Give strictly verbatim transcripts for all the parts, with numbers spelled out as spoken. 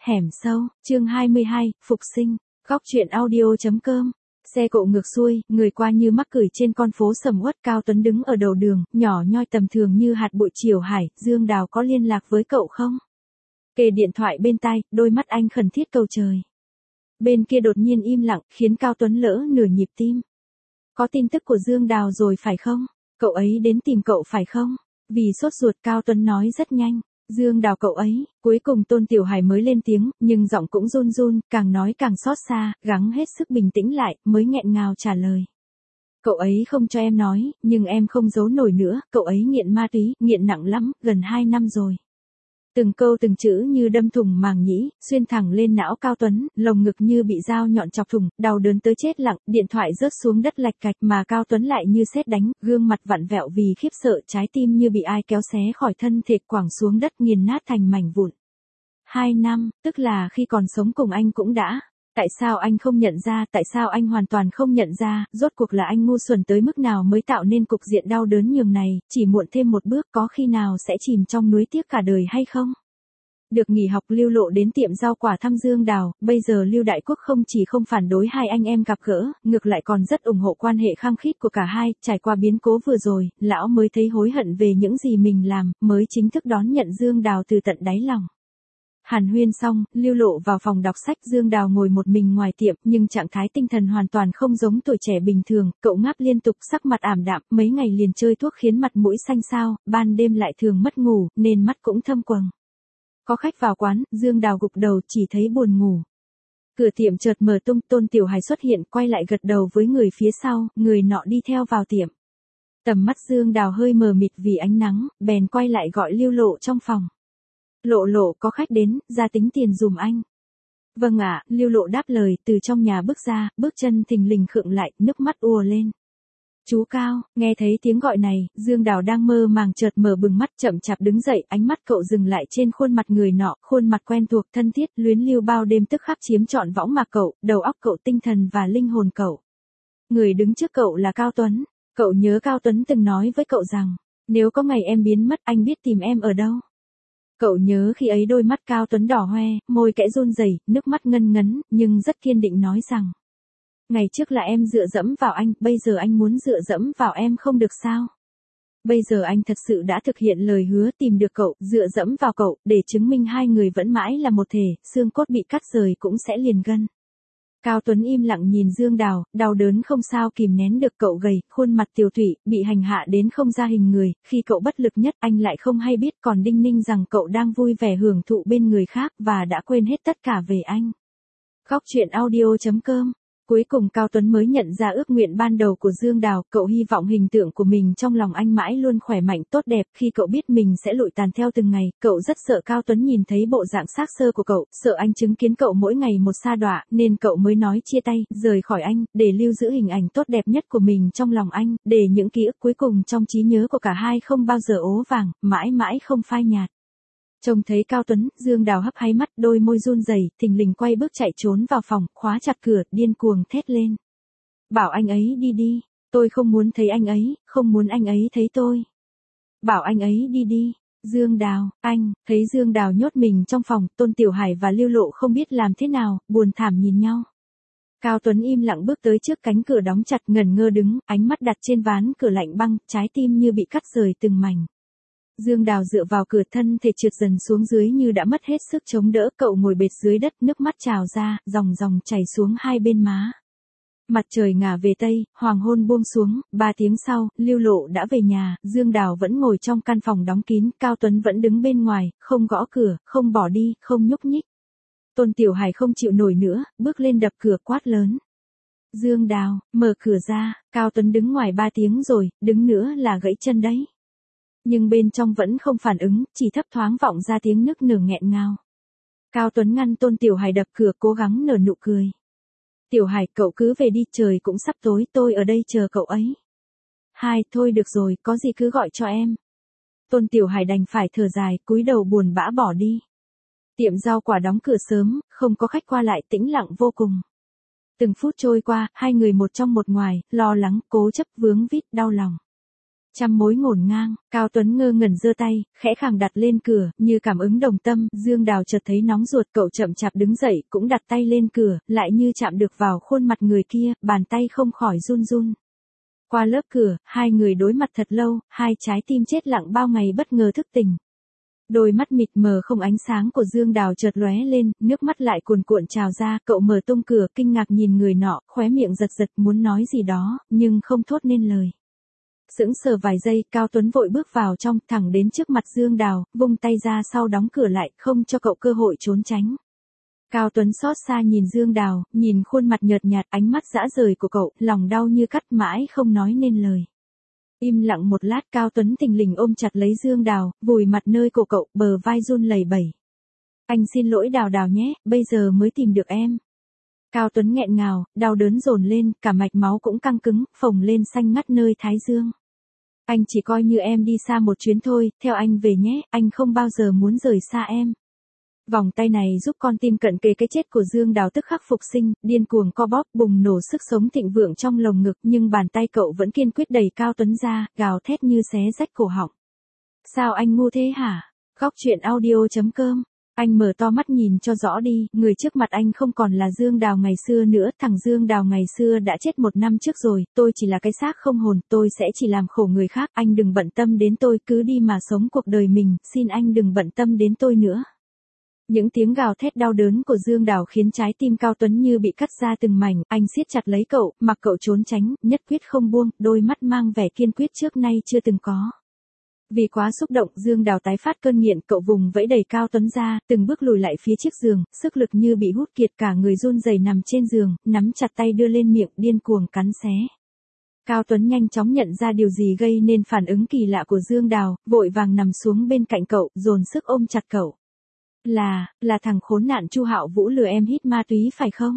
Hẻm sâu, chương hai mươi hai, Phục sinh, góc truyện audio.com. Xe cộ ngược xuôi, người qua như mắc cười trên con phố sầm uất. Cao Tuấn đứng ở đầu đường, nhỏ nhoi tầm thường như hạt bụi chiều hải. Dương Đào có liên lạc với cậu không? Kề điện thoại bên tai, đôi mắt anh khẩn thiết cầu trời. Bên kia đột nhiên im lặng, khiến Cao Tuấn lỡ nửa nhịp tim. Có tin tức của Dương Đào rồi phải không? Cậu ấy đến tìm cậu phải không? Vì sốt ruột, Cao Tuấn nói rất nhanh. Dương Đào cậu ấy. Cuối cùng Tôn Tiểu Hải mới lên tiếng, nhưng giọng cũng run run, càng nói càng xót xa, gắng hết sức bình tĩnh lại, mới nghẹn ngào trả lời. Cậu ấy không cho em nói, nhưng em không giấu nổi nữa, cậu ấy nghiện ma túy, nghiện nặng lắm, gần hai năm rồi. Từng câu từng chữ như đâm thủng màng nhĩ, xuyên thẳng lên não Cao Tuấn, lồng ngực như bị dao nhọn chọc thủng, đau đớn tới chết lặng, điện thoại rớt xuống đất lạch cạch mà Cao Tuấn lại như sét đánh, gương mặt vặn vẹo vì khiếp sợ, trái tim như bị ai kéo xé khỏi thân thể quẳng xuống đất nghiền nát thành mảnh vụn. Hai năm, tức là khi còn sống cùng anh cũng đã. Tại sao anh không nhận ra, tại sao anh hoàn toàn không nhận ra, rốt cuộc là anh ngu xuẩn tới mức nào mới tạo nên cục diện đau đớn nhường này, chỉ muộn thêm một bước có khi nào sẽ chìm trong nuối tiếc cả đời hay không? Được nghỉ học, Lưu Lộ đến tiệm rau quả thăm Dương Đào, bây giờ Lưu Đại Quốc không chỉ không phản đối hai anh em gặp gỡ, ngược lại còn rất ủng hộ quan hệ khăng khít của cả hai, trải qua biến cố vừa rồi, lão mới thấy hối hận về những gì mình làm, mới chính thức đón nhận Dương Đào từ tận đáy lòng. Hàn huyên xong, Lưu Lộ vào phòng đọc sách. Dương Đào ngồi một mình ngoài tiệm, nhưng trạng thái tinh thần hoàn toàn không giống tuổi trẻ bình thường, cậu ngáp liên tục, sắc mặt ảm đạm, mấy ngày liền chơi thuốc khiến mặt mũi xanh xao, ban đêm lại thường mất ngủ, nên mắt cũng thâm quầng. Có khách vào quán, Dương Đào gục đầu chỉ thấy buồn ngủ. Cửa tiệm chợt mở tung, Tôn Tiểu Hải xuất hiện, quay lại gật đầu với người phía sau, người nọ đi theo vào tiệm. Tầm mắt Dương Đào hơi mờ mịt vì ánh nắng, bèn quay lại gọi Lưu Lộ trong phòng. Lộ Lộ, có khách đến, ra tính tiền dùm anh. Vâng ạ, Lưu Lộ đáp lời, từ trong nhà bước ra, bước chân thình lình khựng lại, nước mắt ùa lên. Chú Cao, nghe thấy tiếng gọi này, Dương Đào đang mơ màng chợt mở bừng mắt, chậm chạp đứng dậy, ánh mắt cậu dừng lại trên khuôn mặt người nọ, khuôn mặt quen thuộc, thân thiết, luyến lưu bao đêm tức khắc chiếm trọn võng mạc cậu, đầu óc cậu, tinh thần và linh hồn cậu. Người đứng trước cậu là Cao Tuấn. Cậu nhớ Cao Tuấn từng nói với cậu rằng, nếu có ngày em biến mất, anh biết tìm em ở đâu. Cậu nhớ khi ấy đôi mắt Cao Tuấn đỏ hoe, môi kẽ run rẩy, nước mắt ngân ngấn, nhưng rất kiên định nói rằng, ngày trước là em dựa dẫm vào anh, bây giờ anh muốn dựa dẫm vào em không được sao? Bây giờ anh thật sự đã thực hiện lời hứa, tìm được cậu, dựa dẫm vào cậu, để chứng minh hai người vẫn mãi là một thể, xương cốt bị cắt rời cũng sẽ liền gân. Cao Tuấn im lặng nhìn Dương Đào, đau đớn không sao kìm nén được, cậu gầy, khuôn mặt tiều tụy, bị hành hạ đến không ra hình người, khi cậu bất lực nhất anh lại không hay biết, còn đinh ninh rằng cậu đang vui vẻ hưởng thụ bên người khác và đã quên hết tất cả về anh. Góc truyện audio.com. Cuối cùng Cao Tuấn mới nhận ra ước nguyện ban đầu của Dương Đào, cậu hy vọng hình tượng của mình trong lòng anh mãi luôn khỏe mạnh tốt đẹp. Khi cậu biết mình sẽ lụi tàn theo từng ngày, cậu rất sợ Cao Tuấn nhìn thấy bộ dạng xác xơ của cậu, sợ anh chứng kiến cậu mỗi ngày một sa đọa, nên cậu mới nói chia tay, rời khỏi anh, để lưu giữ hình ảnh tốt đẹp nhất của mình trong lòng anh, để những ký ức cuối cùng trong trí nhớ của cả hai không bao giờ ố vàng, mãi mãi không phai nhạt. Trông thấy Cao Tuấn, Dương Đào hấp háy mắt, đôi môi run rẩy, thình lình quay bước chạy trốn vào phòng, khóa chặt cửa, điên cuồng thét lên. Bảo anh ấy đi đi, tôi không muốn thấy anh ấy, không muốn anh ấy thấy tôi. Bảo anh ấy đi đi. Dương Đào, anh, thấy Dương Đào nhốt mình trong phòng, Tôn Tiểu Hải và Lưu Lộ không biết làm thế nào, buồn thảm nhìn nhau. Cao Tuấn im lặng bước tới trước cánh cửa đóng chặt, ngẩn ngơ đứng, ánh mắt đặt trên ván cửa lạnh băng, trái tim như bị cắt rời từng mảnh. Dương Đào dựa vào cửa, thân thể trượt dần xuống dưới như đã mất hết sức chống đỡ, cậu ngồi bệt dưới đất, nước mắt trào ra, dòng dòng chảy xuống hai bên má. Mặt trời ngả về tây, hoàng hôn buông xuống, ba tiếng sau, Lưu Lộ đã về nhà, Dương Đào vẫn ngồi trong căn phòng đóng kín, Cao Tuấn vẫn đứng bên ngoài, không gõ cửa, không bỏ đi, không nhúc nhích. Tôn Tiểu Hải không chịu nổi nữa, bước lên đập cửa quát lớn. Dương Đào, mở cửa ra. Cao Tuấn đứng ngoài ba tiếng rồi, đứng nữa là gãy chân đấy. Nhưng bên trong vẫn không phản ứng, chỉ thấp thoáng vọng ra tiếng nức nở nghẹn ngào. Cao Tuấn ngăn Tôn Tiểu Hải đập cửa, cố gắng nở nụ cười. Tiểu Hải, cậu cứ về đi, trời cũng sắp tối, tôi ở đây chờ cậu ấy. Hai, thôi được rồi, có gì cứ gọi cho em. Tôn Tiểu Hải đành phải thở dài, cúi đầu buồn bã bỏ đi. Tiệm rau quả đóng cửa sớm, không có khách qua lại, tĩnh lặng vô cùng. Từng phút trôi qua, hai người một trong một ngoài, lo lắng, cố chấp, vướng víu, đau lòng. Trăm mối ngổn ngang, Cao Tuấn ngơ ngẩn giơ tay, khẽ khàng đặt lên cửa, như cảm ứng đồng tâm, Dương Đào chợt thấy nóng ruột, cậu chậm chạp đứng dậy, cũng đặt tay lên cửa, lại như chạm được vào khuôn mặt người kia, bàn tay không khỏi run run. Qua lớp cửa, hai người đối mặt thật lâu, hai trái tim chết lặng bao ngày bất ngờ thức tỉnh. Đôi mắt mịt mờ không ánh sáng của Dương Đào chợt lóe lên, nước mắt lại cuồn cuộn trào ra, cậu mở tung cửa, kinh ngạc nhìn người nọ, khóe miệng giật giật muốn nói gì đó, nhưng không thốt nên lời. Sững sờ vài giây, Cao Tuấn vội bước vào trong, thẳng đến trước mặt Dương Đào, vung tay ra sau đóng cửa lại, không cho cậu cơ hội trốn tránh. Cao Tuấn xót xa nhìn Dương Đào, nhìn khuôn mặt nhợt nhạt, ánh mắt dã rời của cậu, lòng đau như cắt mãi không nói nên lời. Im lặng một lát, Cao Tuấn thình lình ôm chặt lấy Dương Đào, vùi mặt nơi cổ cậu, bờ vai run lẩy bẩy. Anh xin lỗi Đào Đào nhé, bây giờ mới tìm được em. Cao Tuấn nghẹn ngào, đau đớn dồn lên, cả mạch máu cũng căng cứng, phồng lên xanh ngắt nơi thái dương. Anh chỉ coi như em đi xa một chuyến thôi, theo anh về nhé, anh không bao giờ muốn rời xa em. Vòng tay này giúp con tim cận kề cái chết của Dương Đào tức khắc phục sinh, điên cuồng co bóp, bùng nổ sức sống thịnh vượng trong lồng ngực, nhưng bàn tay cậu vẫn kiên quyết đẩy Cao Tuấn ra, gào thét như xé rách cổ họng. Sao anh ngu thế hả? Góc truyện audio chấm com. Anh mở to mắt nhìn cho rõ đi, người trước mặt anh không còn là Dương Đào ngày xưa nữa, thằng Dương Đào ngày xưa đã chết một năm trước rồi, tôi chỉ là cái xác không hồn, tôi sẽ chỉ làm khổ người khác, anh đừng bận tâm đến tôi, cứ đi mà sống cuộc đời mình, xin anh đừng bận tâm đến tôi nữa. Những tiếng gào thét đau đớn của Dương Đào khiến trái tim Cao Tuấn như bị cắt ra từng mảnh, anh siết chặt lấy cậu, mặc cậu trốn tránh, nhất quyết không buông, đôi mắt mang vẻ kiên quyết trước nay chưa từng có. Vì quá xúc động, Dương Đào tái phát cơn nghiện, cậu vùng vẫy đẩy Cao Tuấn ra, từng bước lùi lại phía chiếc giường, sức lực như bị hút kiệt, cả người run rẩy nằm trên giường, nắm chặt tay đưa lên miệng, điên cuồng cắn xé. Cao Tuấn nhanh chóng nhận ra điều gì gây nên phản ứng kỳ lạ của Dương Đào, vội vàng nằm xuống bên cạnh cậu, dồn sức ôm chặt cậu. Là, là thằng khốn nạn Chu Hạo Vũ lừa em hít ma túy phải không?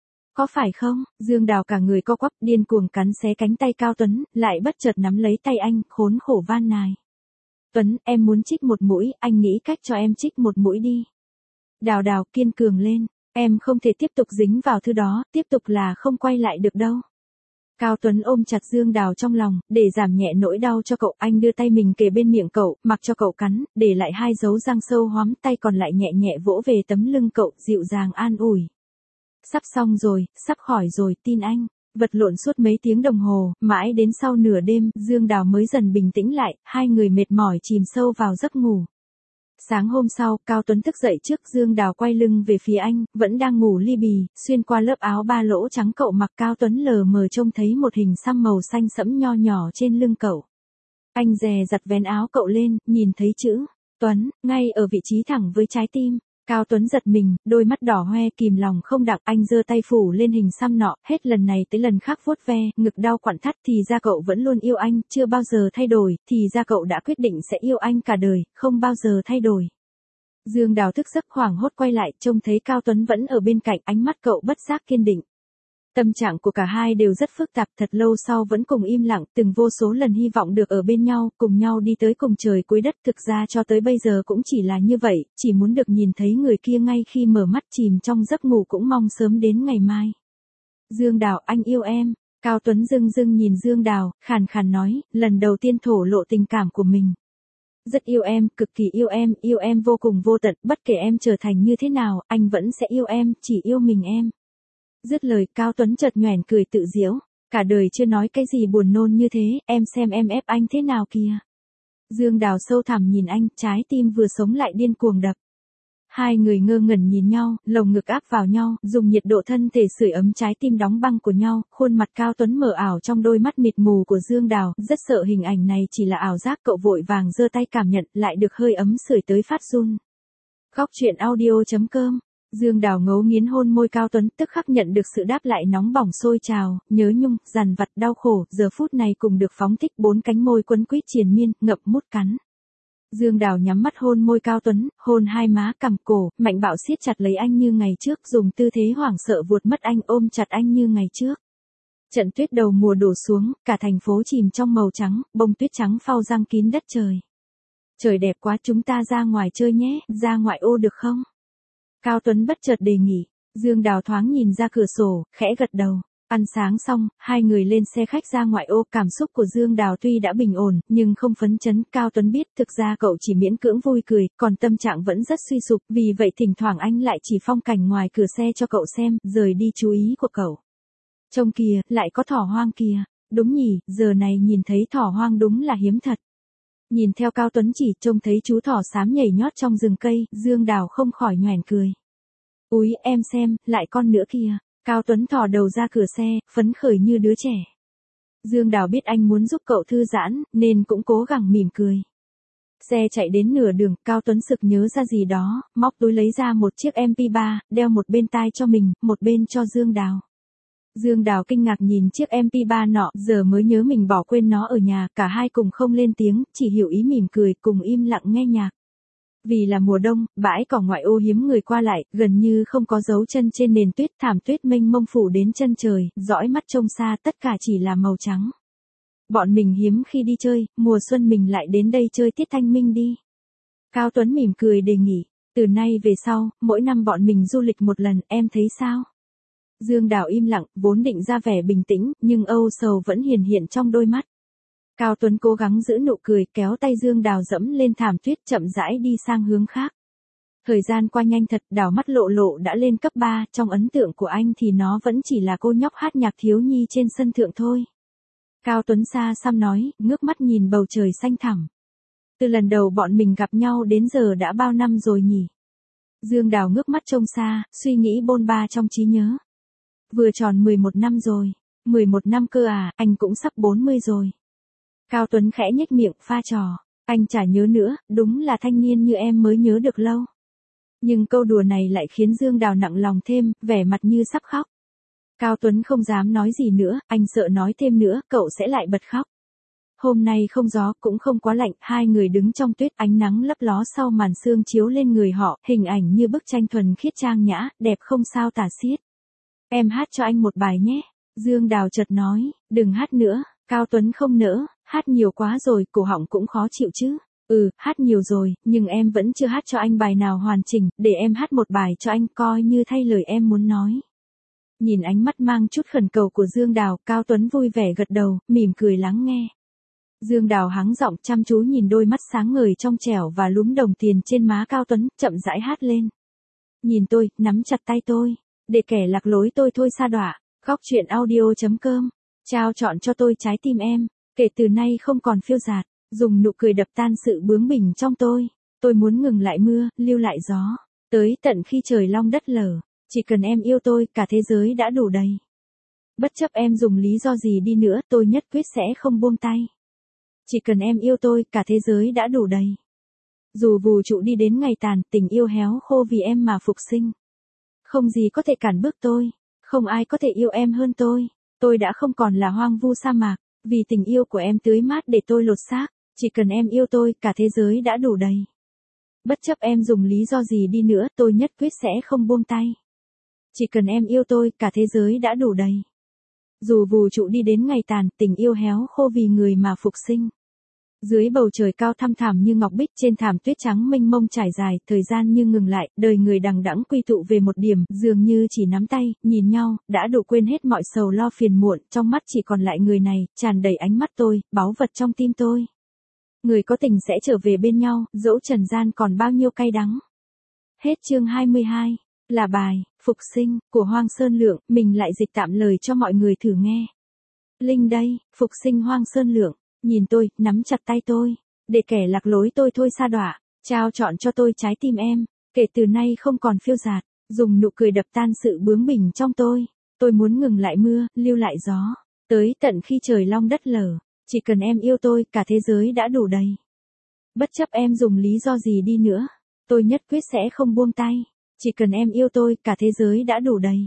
Có phải không? Dương Đào cả người co quắp, điên cuồng cắn xé cánh tay Cao Tuấn, lại bất chợt nắm lấy tay anh, khốn khổ van nài. Tuấn, em muốn trích một mũi, anh nghĩ cách cho em trích một mũi đi. Đào Đào, kiên cường lên, em không thể tiếp tục dính vào thứ đó, tiếp tục là không quay lại được đâu. Cao Tuấn ôm chặt Dương Đào trong lòng, để giảm nhẹ nỗi đau cho cậu, anh đưa tay mình kề bên miệng cậu, mặc cho cậu cắn, để lại hai dấu răng sâu hoắm, tay còn lại nhẹ nhẹ vỗ về tấm lưng cậu, dịu dàng an ủi. Sắp xong rồi, sắp khỏi rồi, tin anh. Vật lộn suốt mấy tiếng đồng hồ, mãi đến sau nửa đêm, Dương Đào mới dần bình tĩnh lại, hai người mệt mỏi chìm sâu vào giấc ngủ. Sáng hôm sau, Cao Tuấn thức dậy trước, Dương Đào quay lưng về phía anh, vẫn đang ngủ li bì, xuyên qua lớp áo ba lỗ trắng cậu mặc, Cao Tuấn lờ mờ trông thấy một hình xăm màu xanh sẫm nho nhỏ trên lưng cậu. Anh dè dặt vén áo cậu lên, nhìn thấy chữ Tuấn, ngay ở vị trí thẳng với trái tim. Cao Tuấn giật mình, đôi mắt đỏ hoe, kìm lòng không đặng, anh giơ tay phủ lên hình xăm nọ, hết lần này tới lần khác vuốt ve, ngực đau quặn thắt, thì ra cậu vẫn luôn yêu anh, chưa bao giờ thay đổi, thì ra cậu đã quyết định sẽ yêu anh cả đời, không bao giờ thay đổi. Dương Đào thức giấc hoảng hốt quay lại, trông thấy Cao Tuấn vẫn ở bên cạnh, ánh mắt cậu bất giác kiên định. Tâm trạng của cả hai đều rất phức tạp, thật lâu sau vẫn cùng im lặng, từng vô số lần hy vọng được ở bên nhau, cùng nhau đi tới cùng trời cuối đất, thực ra cho tới bây giờ cũng chỉ là như vậy, chỉ muốn được nhìn thấy người kia ngay khi mở mắt, chìm trong giấc ngủ cũng mong sớm đến ngày mai. Dương Đào, anh yêu em. Cao Tuấn dưng dưng nhìn Dương Đào, khàn khàn nói, lần đầu tiên thổ lộ tình cảm của mình. Rất yêu em, cực kỳ yêu em, yêu em vô cùng vô tận, bất kể em trở thành như thế nào, anh vẫn sẽ yêu em, chỉ yêu mình em. Dứt lời, Cao Tuấn chợt nhoẻn cười tự giễu, cả đời chưa nói cái gì buồn nôn như thế, em xem em ép anh thế nào kìa. Dương Đào sâu thẳm nhìn anh, trái tim vừa sống lại điên cuồng đập. Hai người ngơ ngẩn nhìn nhau, lồng ngực áp vào nhau, dùng nhiệt độ thân thể sưởi ấm trái tim đóng băng của nhau, khuôn mặt Cao Tuấn mờ ảo trong đôi mắt mịt mù của Dương Đào, rất sợ hình ảnh này chỉ là ảo giác, cậu vội vàng giơ tay cảm nhận, lại được hơi ấm sưởi tới phát run. Góc truyện audio chấm com. Dương Đào ngấu nghiến hôn môi Cao Tuấn, tức khắc nhận được sự đáp lại nóng bỏng sôi trào, nhớ nhung, dằn vặt, đau khổ, giờ phút này cùng được phóng thích, bốn cánh môi quấn quýt triền miên, ngậm mút cắn. Dương Đào nhắm mắt hôn môi Cao Tuấn, hôn hai má, cằm cổ, mạnh bạo siết chặt lấy anh như ngày trước, dùng tư thế hoảng sợ vuột mất anh, ôm chặt anh như ngày trước. Trận tuyết đầu mùa đổ xuống, cả thành phố chìm trong màu trắng, bông tuyết trắng phao giăng kín đất trời. Trời đẹp quá, chúng ta ra ngoài chơi nhé, ra ngoại ô được không? Cao Tuấn bất chợt đề nghị. Dương Đào thoáng nhìn ra cửa sổ, khẽ gật đầu. Ăn sáng xong, hai người lên xe khách ra ngoại ô, cảm xúc của Dương Đào tuy đã bình ổn, nhưng không phấn chấn. Cao Tuấn biết thực ra cậu chỉ miễn cưỡng vui cười, còn tâm trạng vẫn rất suy sụp, vì vậy thỉnh thoảng anh lại chỉ phong cảnh ngoài cửa xe cho cậu xem, rời đi chú ý của cậu. Trông kìa, lại có thỏ hoang kìa. Đúng nhỉ, giờ này nhìn thấy thỏ hoang đúng là hiếm thật. Nhìn theo Cao Tuấn chỉ trông thấy chú thỏ xám nhảy nhót trong rừng cây, Dương Đào không khỏi nhoẻn cười. Úi, em xem, lại con nữa kìa. Cao Tuấn thò đầu ra cửa xe, phấn khởi như đứa trẻ. Dương Đào biết anh muốn giúp cậu thư giãn, nên cũng cố gắng mỉm cười. Xe chạy đến nửa đường, Cao Tuấn sực nhớ ra gì đó, móc túi lấy ra một chiếc em pê ba, đeo một bên tai cho mình, một bên cho Dương Đào. Dương Đào kinh ngạc nhìn chiếc em pê ba nọ, giờ mới nhớ mình bỏ quên nó ở nhà, cả hai cùng không lên tiếng, chỉ hiểu ý mỉm cười, cùng im lặng nghe nhạc. Vì là mùa đông, bãi cỏ ngoại ô hiếm người qua lại, gần như không có dấu chân trên nền tuyết, thảm tuyết mênh mông phủ đến chân trời, dõi mắt trông xa tất cả chỉ là màu trắng. Bọn mình hiếm khi đi chơi, mùa xuân mình lại đến đây chơi tiết thanh minh đi. Cao Tuấn mỉm cười đề nghị, từ nay về sau, mỗi năm bọn mình du lịch một lần, em thấy sao? Dương Đào im lặng, vốn định ra vẻ bình tĩnh, nhưng âu sầu vẫn hiển hiện trong đôi mắt. Cao Tuấn cố gắng giữ nụ cười, kéo tay Dương Đào dẫm lên thảm tuyết, chậm rãi đi sang hướng khác. Thời gian qua nhanh thật, Đào mắt lộ lộ đã lên cấp ba, trong ấn tượng của anh thì nó vẫn chỉ là cô nhóc hát nhạc thiếu nhi trên sân thượng thôi. Cao Tuấn xa xăm nói, ngước mắt nhìn bầu trời xanh thẳm. Từ lần đầu bọn mình gặp nhau đến giờ đã bao năm rồi nhỉ? Dương Đào ngước mắt trông xa, suy nghĩ bôn ba trong trí nhớ. Vừa tròn mười một năm rồi. mười một năm cơ à, anh cũng sắp bốn mươi rồi. Cao Tuấn khẽ nhếch miệng, pha trò. Anh chả nhớ nữa, đúng là thanh niên như em mới nhớ được lâu. Nhưng câu đùa này lại khiến Dương Đào nặng lòng thêm, vẻ mặt như sắp khóc. Cao Tuấn không dám nói gì nữa, anh sợ nói thêm nữa, cậu sẽ lại bật khóc. Hôm nay không gió, cũng không quá lạnh, hai người đứng trong tuyết, ánh nắng lấp ló sau màn sương chiếu lên người họ, hình ảnh như bức tranh thuần khiết trang nhã, đẹp không sao tả xiết. Em hát cho anh một bài nhé. Dương Đào chợt nói, đừng hát nữa. Cao Tuấn không nỡ, hát nhiều quá rồi, cổ họng cũng khó chịu chứ. Ừ, hát nhiều rồi, nhưng em vẫn chưa hát cho anh bài nào hoàn chỉnh, để em hát một bài cho anh coi như thay lời em muốn nói. Nhìn ánh mắt mang chút khẩn cầu của Dương Đào, Cao Tuấn vui vẻ gật đầu, mỉm cười lắng nghe. Dương Đào hắng giọng chăm chú nhìn đôi mắt sáng ngời trong trẻo và lúm đồng tiền trên má Cao Tuấn, chậm rãi hát lên. Nhìn tôi, nắm chặt tay tôi, để kẻ lạc lối tôi thôi sa đọa. Góc truyện audio chấm com trao chọn cho tôi trái tim em, kể từ nay không còn phiêu dạt, dùng nụ cười đập tan sự bướng bỉnh trong tôi. Tôi muốn ngừng lại mưa, lưu lại gió, tới tận khi trời long đất lở. Chỉ cần em yêu tôi, cả thế giới đã đủ đầy. Bất chấp em dùng lý do gì đi nữa, tôi nhất quyết sẽ không buông tay. Chỉ cần em yêu tôi, cả thế giới đã đủ đầy. Dù vũ trụ đi đến ngày tàn, tình yêu héo khô vì em mà phục sinh. Không gì có thể cản bước tôi, không ai có thể yêu em hơn tôi. Tôi đã không còn là hoang vu sa mạc, vì tình yêu của em tưới mát để tôi lột xác. Chỉ cần em yêu tôi, cả thế giới đã đủ đầy. Bất chấp em dùng lý do gì đi nữa, tôi nhất quyết sẽ không buông tay. Chỉ cần em yêu tôi, cả thế giới đã đủ đầy. Dù vũ trụ đi đến ngày tàn, tình yêu héo khô vì người mà phục sinh. Dưới bầu trời cao thăm thẳm như ngọc bích, trên thảm tuyết trắng mênh mông trải dài, thời gian như ngừng lại, đời người đằng đẵng quy tụ về một điểm, dường như chỉ nắm tay, nhìn nhau, đã đủ quên hết mọi sầu lo phiền muộn, trong mắt chỉ còn lại người này, tràn đầy ánh mắt tôi, báu vật trong tim tôi. Người có tình sẽ trở về bên nhau, dẫu trần gian còn bao nhiêu cay đắng. Hết chương hai mươi hai. Là bài, Phục sinh, của Hoang Sơn Lượng, mình lại dịch tạm lời cho mọi người thử nghe. Linh đây, Phục sinh Hoang Sơn Lượng, nhìn tôi, nắm chặt tay tôi, để kẻ lạc lối tôi thôi sa đọa, trao chọn cho tôi trái tim em, kể từ nay không còn phiêu dạt, dùng nụ cười đập tan sự bướng bỉnh trong tôi. Tôi muốn ngừng lại mưa, lưu lại gió, tới tận khi trời long đất lở. Chỉ cần em yêu tôi, cả thế giới đã đủ đầy. Bất chấp em dùng lý do gì đi nữa, tôi nhất quyết sẽ không buông tay. Chỉ cần em yêu tôi, cả thế giới đã đủ đầy.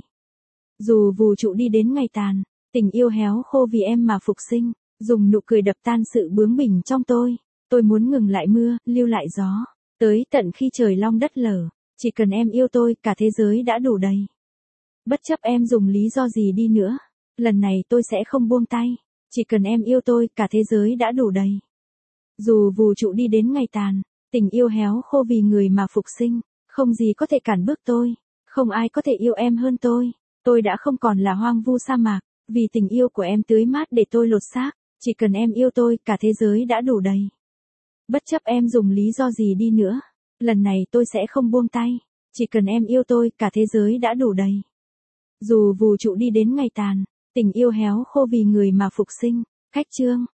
Dù vũ trụ đi đến ngày tàn, tình yêu héo khô vì em mà phục sinh. Dùng nụ cười đập tan sự bướng bỉnh trong tôi. Tôi muốn ngừng lại mưa, lưu lại gió, tới tận khi trời long đất lở. Chỉ cần em yêu tôi, cả thế giới đã đủ đầy. Bất chấp em dùng lý do gì đi nữa, lần này tôi sẽ không buông tay. Chỉ cần em yêu tôi, cả thế giới đã đủ đầy. Dù vũ trụ đi đến ngày tàn, tình yêu héo khô vì người mà phục sinh. Không gì có thể cản bước tôi, không ai có thể yêu em hơn tôi. Tôi đã không còn là hoang vu sa mạc, Vì tình yêu của em tưới mát để tôi lột xác, chỉ cần em yêu tôi, cả thế giới đã đủ đầy. Bất chấp em dùng lý do gì đi nữa, lần này tôi sẽ không buông tay. Chỉ cần em yêu tôi, cả thế giới đã đủ đầy. Dù vũ trụ đi đến ngày tàn, tình yêu héo khô vì người mà phục sinh. Khách chương.